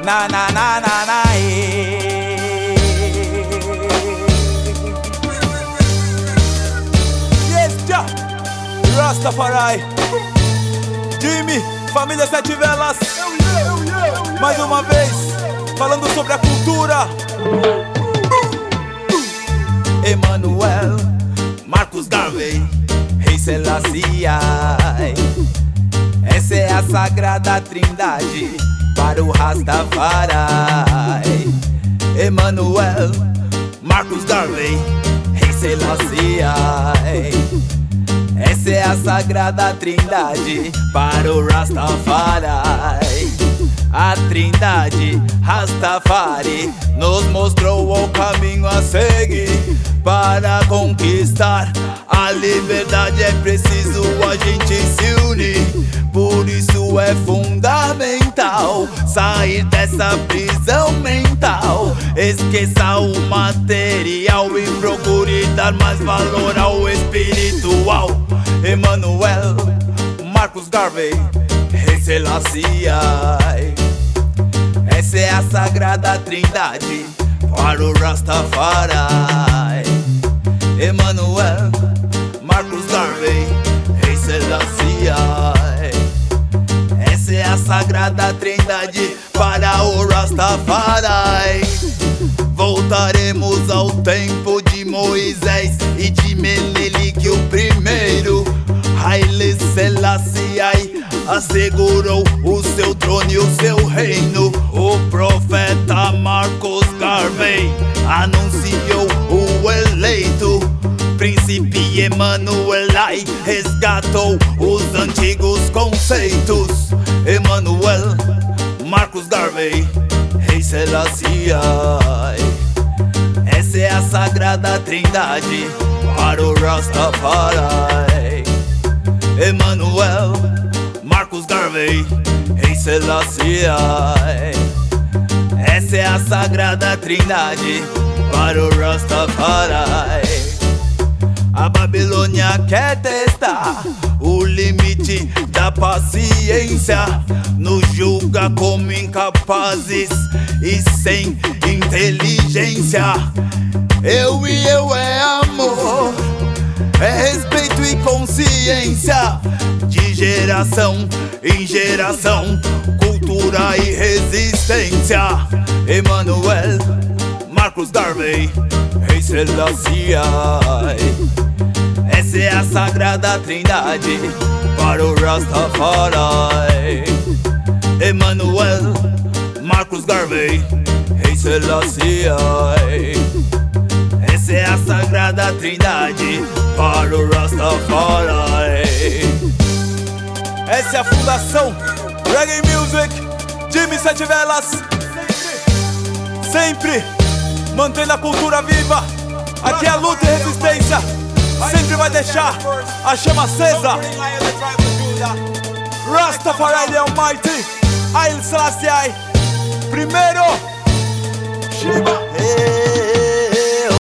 Na na na na na Yes, ja. Rastafari Jimmy, família Sete Velas. Mais uma vez, falando sobre a cultura. Emmanuel, Marcus Garvey, Rei Selassie. Essa é a sagrada trindade para o Rastafari. Emmanuel, Marcus Garvey, Rei Selassie. Essa é a sagrada trindade para o Rastafari. A trindade Rastafari nos mostrou o caminho a seguir. Para conquistar a liberdade é preciso a gente se unir. Por isso é fundamental sair dessa prisão mental. Esqueça o material e procure dar mais valor ao espiritual. Emmanuel, Marcus Garvey, Rei Selassie. Essa é a sagrada trindade para o Rastafari. Emmanuel, Marcus Garvey, Rei Selassie. Essa é a sagrada trindade para o Rastafari. Voltaremos ao tempo de Moisés e de Menelik o primeiro. Haile Selassie assegurou o seu trono e o seu reino. O profeta Marcus Garvey anunciou o eleito. Príncipe Emmanuel resgatou os antigos conceitos. Emmanuel, Marcus Garvey, Rei Selassie. Essa é a sagrada trindade para o Rastafari. Emmanuel, Marcus Garvey, Rei Selassie. Essa é a sagrada trindade para o Rastafari. A Babilônia quer testar o limite da paciência. Nos julga como incapazes e sem inteligência. Eu e eu é amor, é respeito e consciência. De geração em geração, cultura e resistência. Emmanuel, Marcus Garvey, Rei Selassie. Essa é a sagrada trindade para o Rastafari. Emmanuel, Marcus Garvey, Rei Selassie. Essa é a sagrada trindade para o Rastafari. Essa é a fundação Reggae Music, Jimmy Sete Velas. Sempre mantendo a cultura viva. Aqui é a luta e resistência. Sempre vai deixar a chama acesa. Rastafari the Almighty, Haile Selassie primeiro. Shiba.